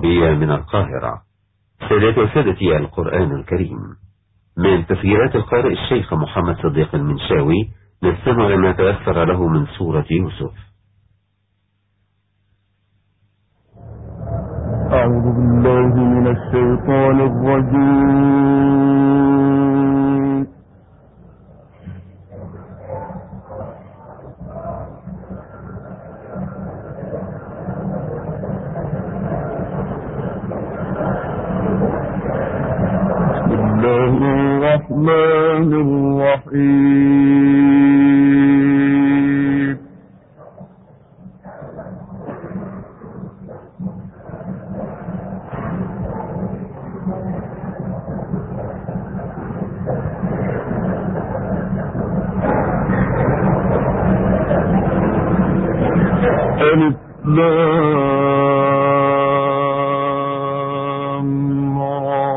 هي من القاهرة. سادتي وسادتي، القرآن الكريم من تسجيلات القارئ الشيخ محمد صديق المنشاوي، نستمع لما تيسر له من سورة يوسف. أعوذ بالله من الشيطان الرجيم. بسم الله الرحمن الرحيم. ألف لام را.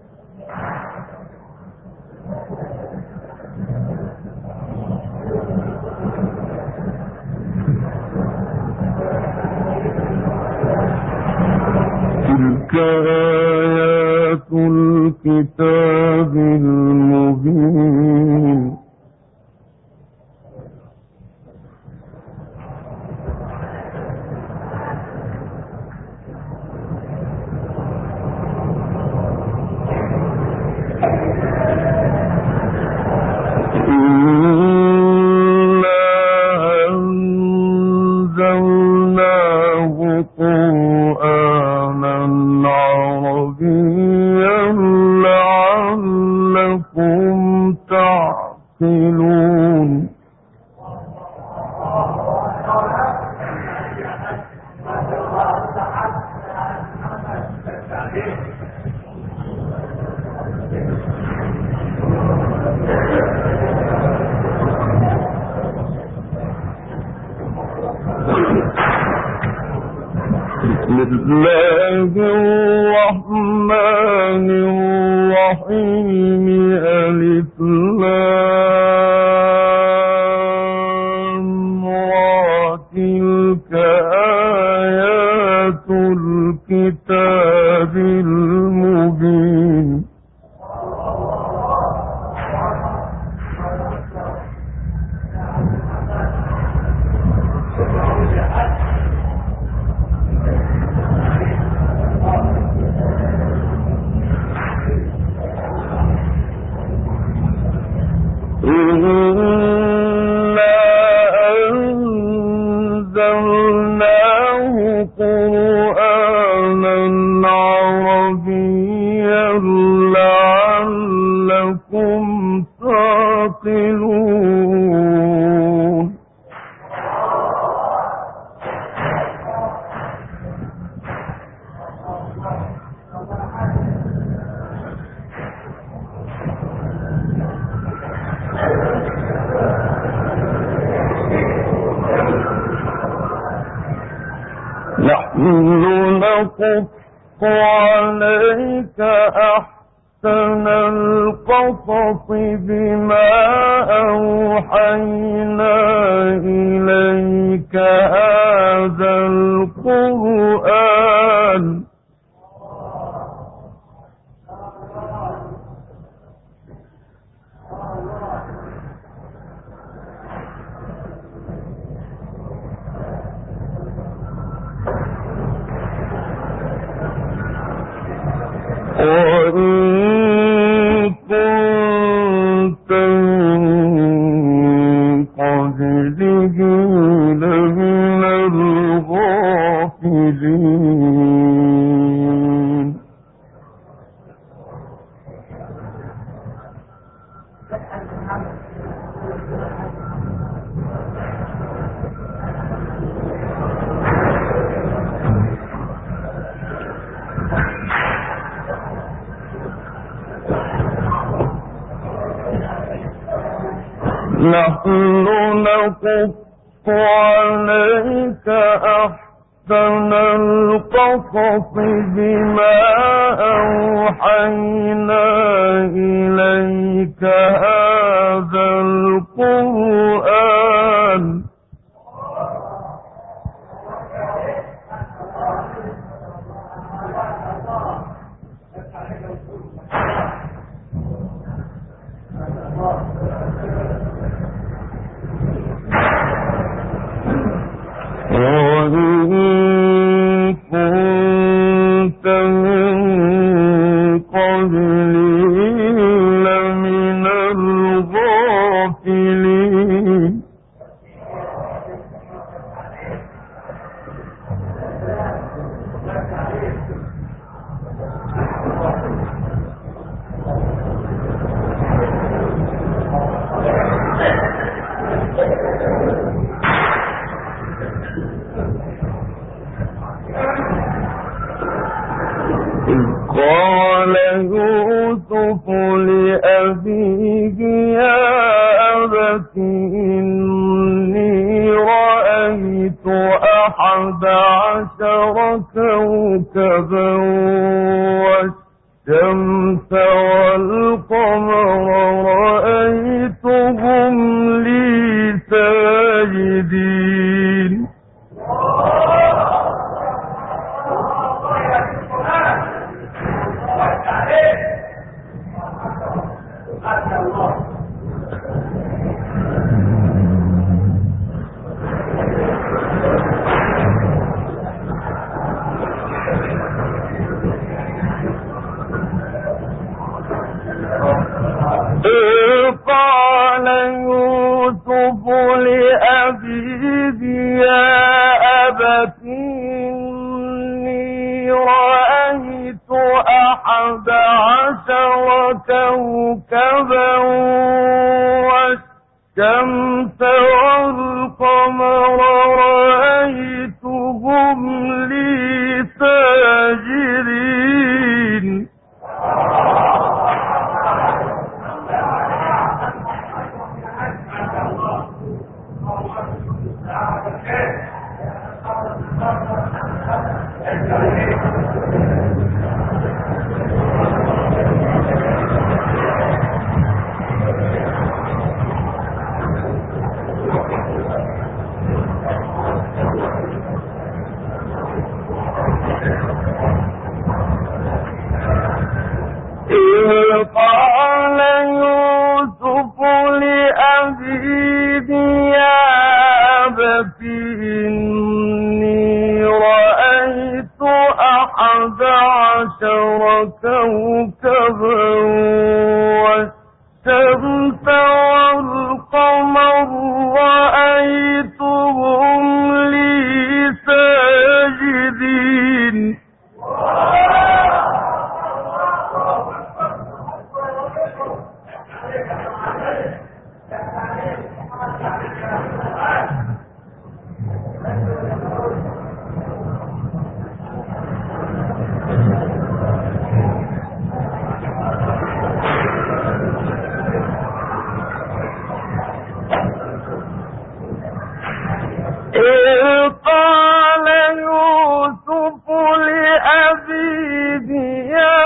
تلك آيات الكتاب المبين. بسم الله الرحمن الرحيم. ألف لام را. تلك آيات الكتاب المبين. إنا أنزلناه قرآنا عربيا لعلكم تعقلون. نحن نقص عليك أحسن القصص بما أوحينا إليك هذا القرآن. وإن كنت من قبله لمن الغافلين. نحن نقص عليك أحسن القصص بما أوحينا إليك هذا القرآن. أنت من قبله لمن الغافلين قال يوسف لأبيه يا أبت إني رأيت 11 كوكبا والشمس والقمر رأيتهم لي ساجدين قال يوسف لأبيه يا أبت إني رأيت 11 كوكبا والشمس والقمر رأيتهم لي ساجدين قال يوسف لأبيه يا أبت إني رأيت 11 كوكبا والشمس والقمر رأيتهم لي ساجدين قال يوسف لأبيه يا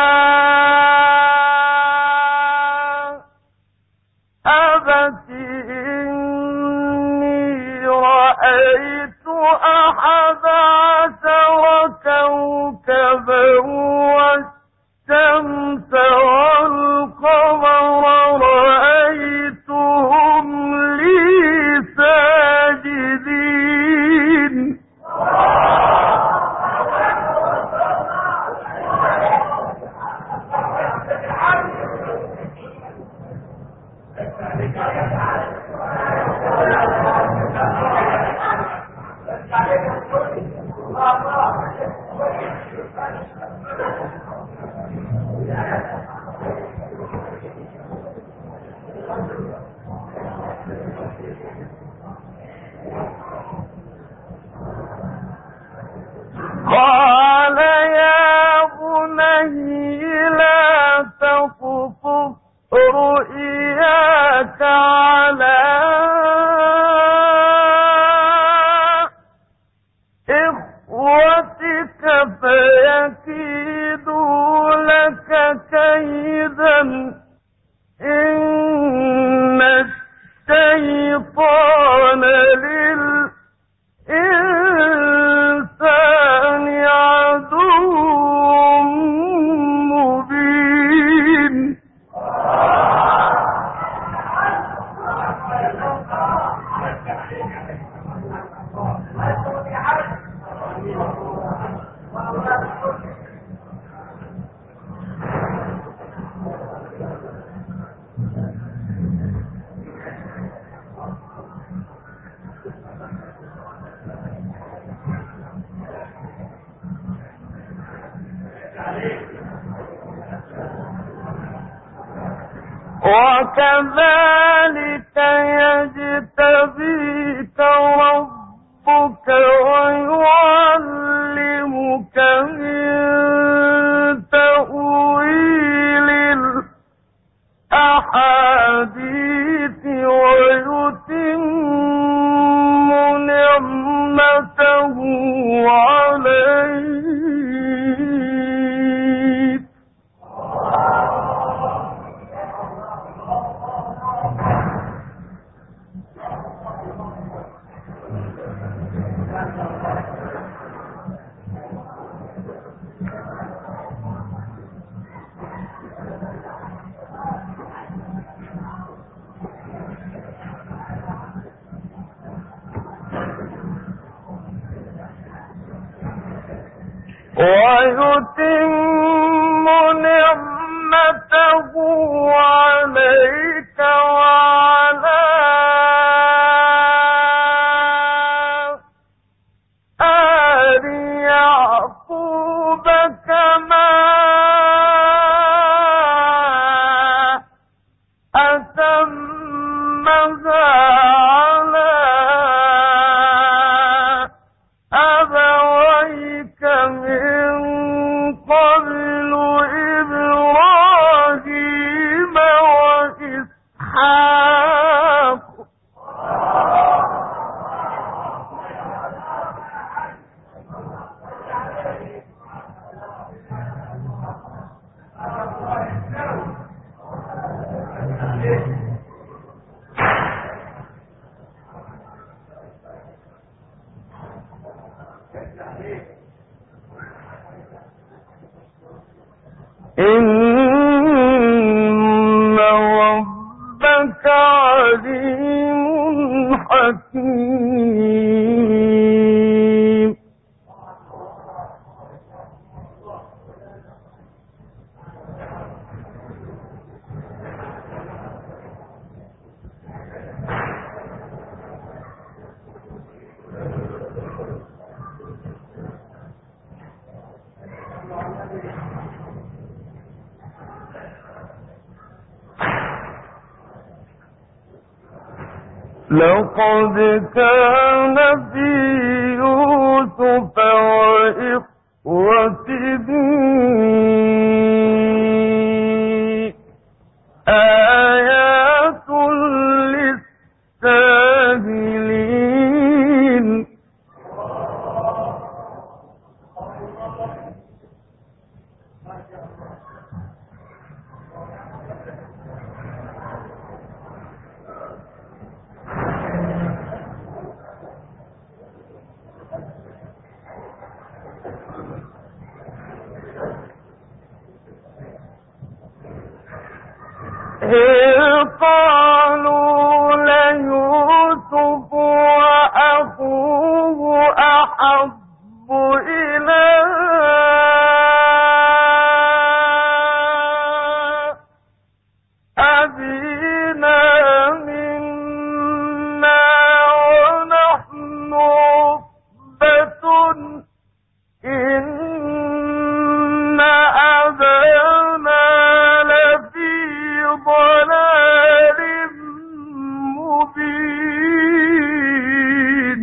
أبت إني رأيت 11 كوكبا والشمس والقمر رأيتهم لي ساجدين قال يا بني لا تقصص رؤياك على إخوتك فيكيدوا لك كيدا إن الشيطان للإنسان عدو مبين وكذلك يجتبيك ربك ويعلمك من تأويل الأحاديث ويتم نعمته عليك ويتم نعمته عليك وعلى آل يعقوب كما أتمها على أبويك من قبل إبراهيم وإسحاق إن ربك عليم حكيم لقد كان في يوسف وإخوته آيات للسائلين قالوا ليوسف وأخوه أحب إلى أبينا منا ونحن عصبة إن أبانا لفي ضلال مبين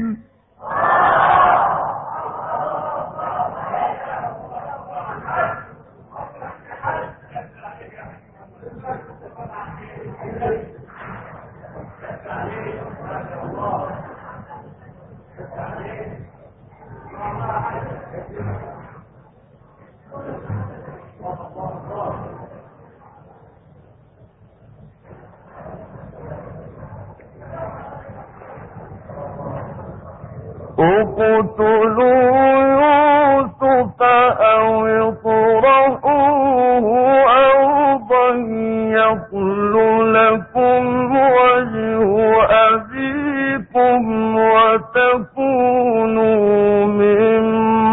اقتلوا يوسف أو اطرحوه أرضا يخل لكم وجه أبيكم وتكونوا من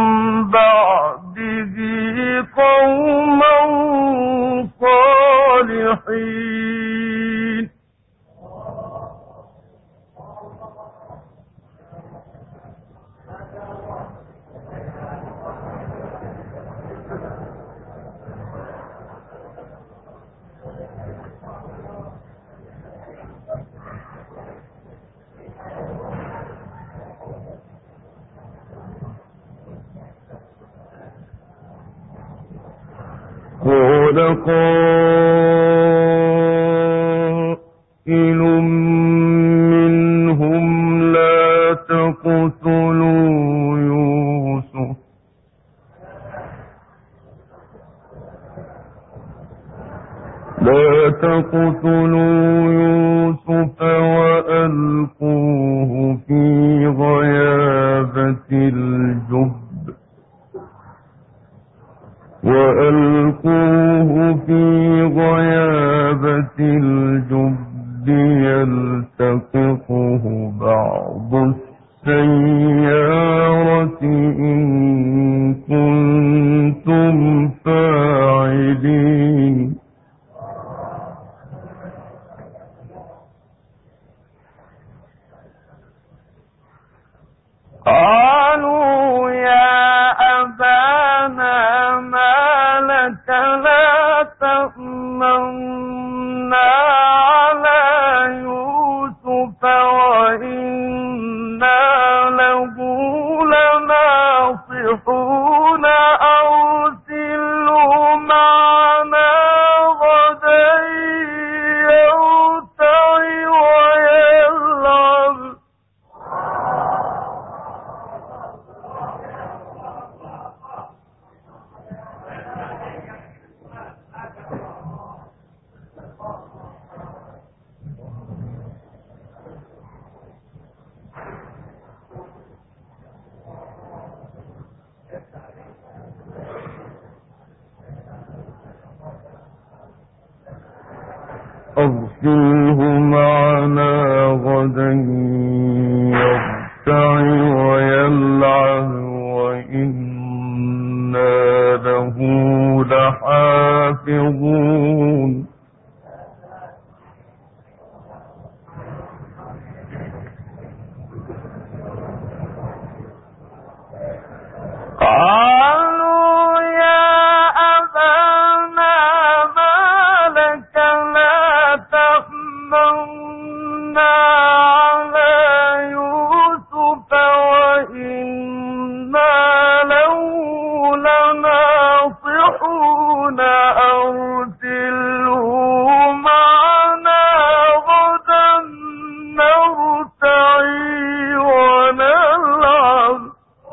بعده قوما صالحين قائل منهم لا تقتلوا يوسف وألقوه في غيابة الجب يلتقطه بعض السيارة إن كنتم فاعلين قالوا يا أبانا ما لك لا تأمنا على يوسف وإنا له لناصحون أرسله معنا غدا يرتع ويلعب أرسله معنا غدا يرتع ويلعب وإنا له لحافظون قالوا يا أبانا ما لك لا تأمنا على يوسف وإنا له لناصحون أرسله معنا غدا نرتعي ونلعب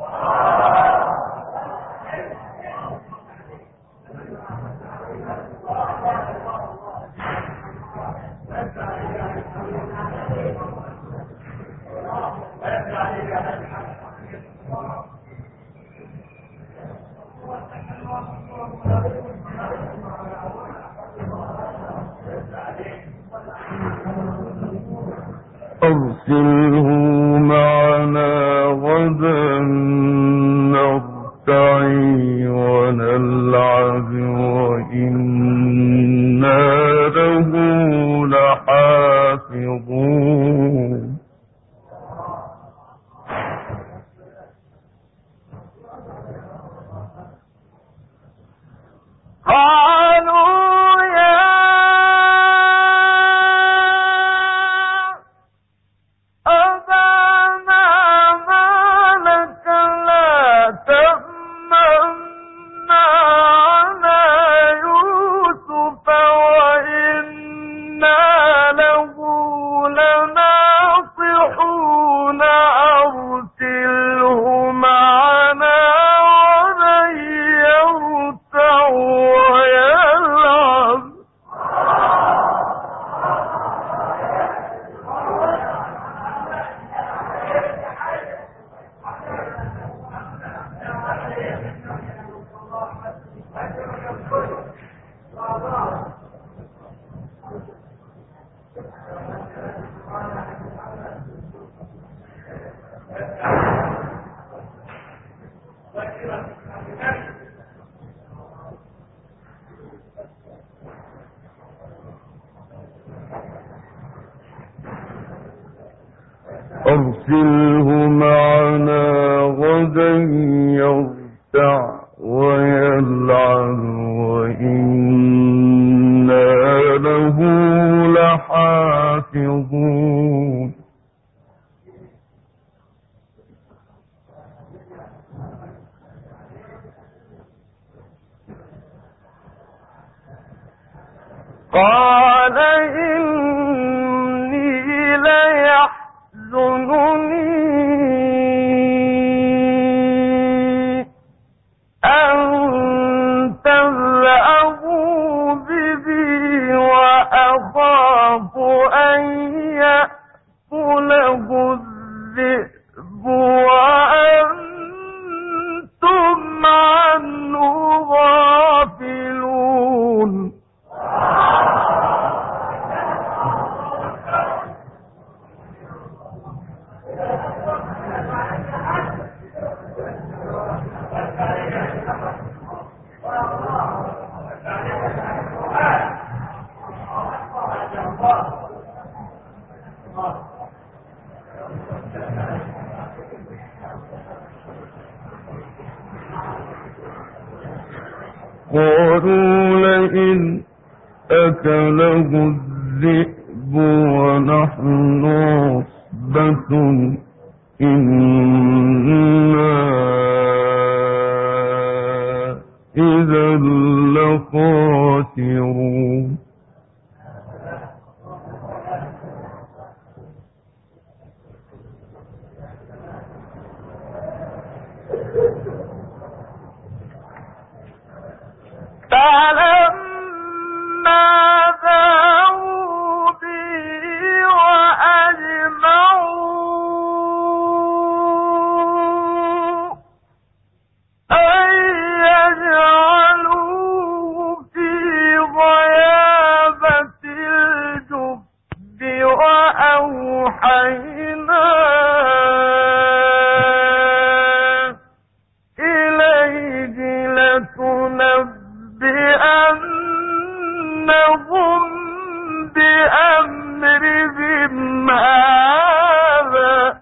أرسله معنا غدا نرتعي ونلعب وإنا له لحافظون قالوا يا أبانا ما لك لا تأمنا على يوسف وإنا له لناصحون أرسله معنا غدا يرتع ويلعب أرسله معنا غدا يرتع ويلعب وإنا له لحافظون قال إني ليحزنني أن تذهبوا به وأخاف أن يأكله الذئب وأنتم عنه غافلون. قالوا لئن أكله الذئب ونحن عصبة إنا إذا لخاسرون. فلما ذهبوا به وأجمعوا أن يجعلوه في غيابة الجب وأوحينا إليه لتنبئنهم بأمرهم هذا.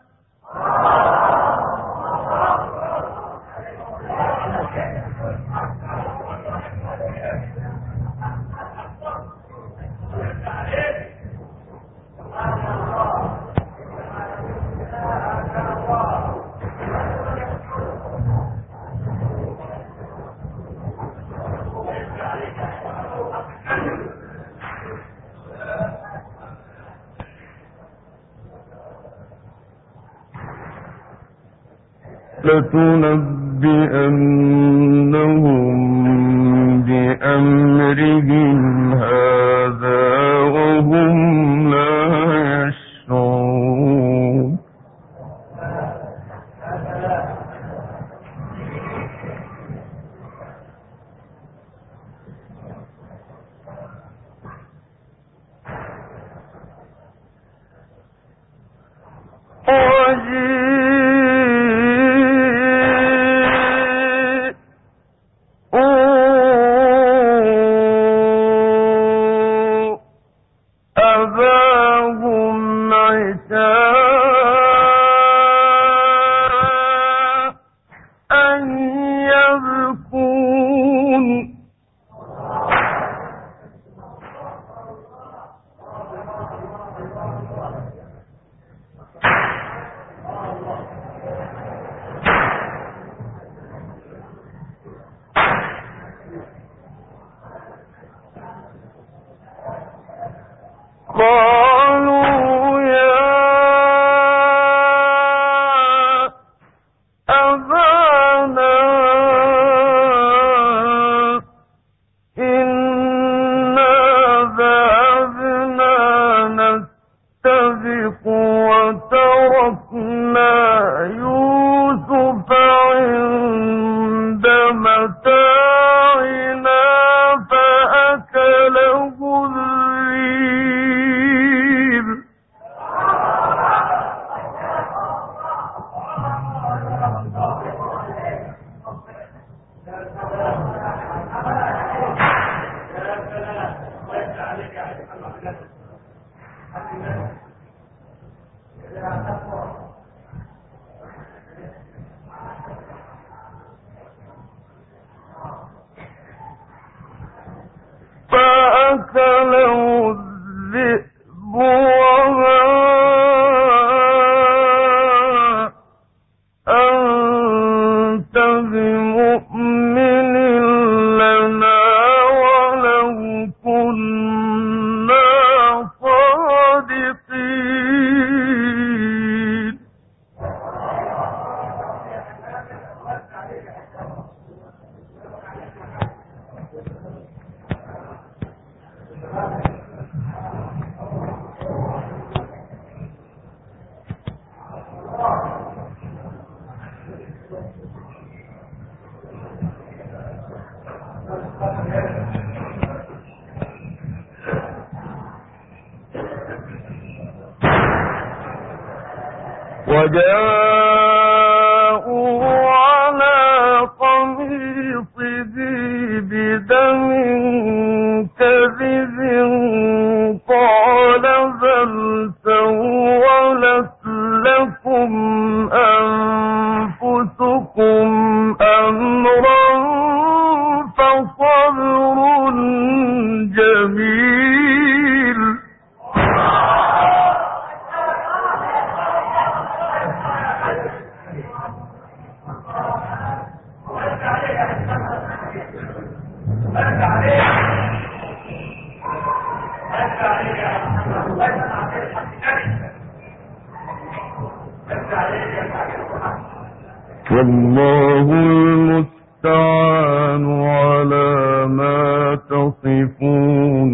لتنبئنهم بأمرهم هذا وهم لا يشعرون. أباهم عشاء أن يبكون. قالوا يا أبانا إنا ذهبنا نستبق وتركنا يوسف عند متاعنا فأكله الذئب. فأكله الذئب وما أنت بمؤمن لنا ولو كنا وجاءوا على قميصه بدم كذب قال بل سولت لكم أنفسكم أمرا فصبر جميل. والله المستعان على ما تصفون.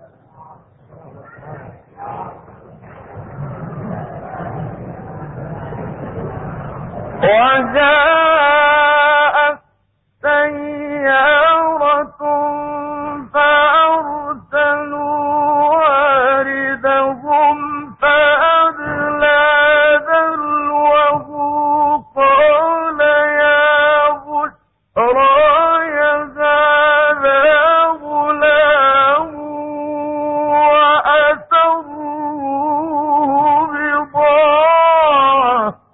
وجاءت سيارة فأرسلوا واردهم فأدلى دلوه قال يا بشرى هذا غلام وأسروه بضاعة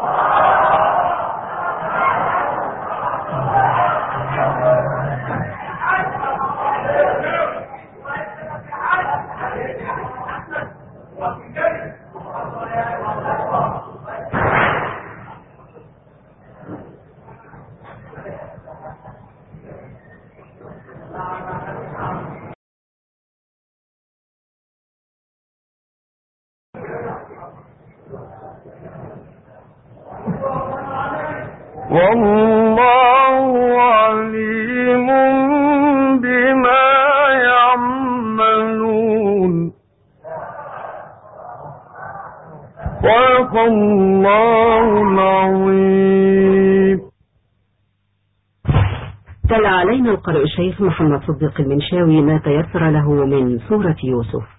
والله عليم بما يعملون. صدق الله العظيم. تلا علينا القارئ الشيخ محمد صديق المنشاوي ما تيسر له من سورة يوسف.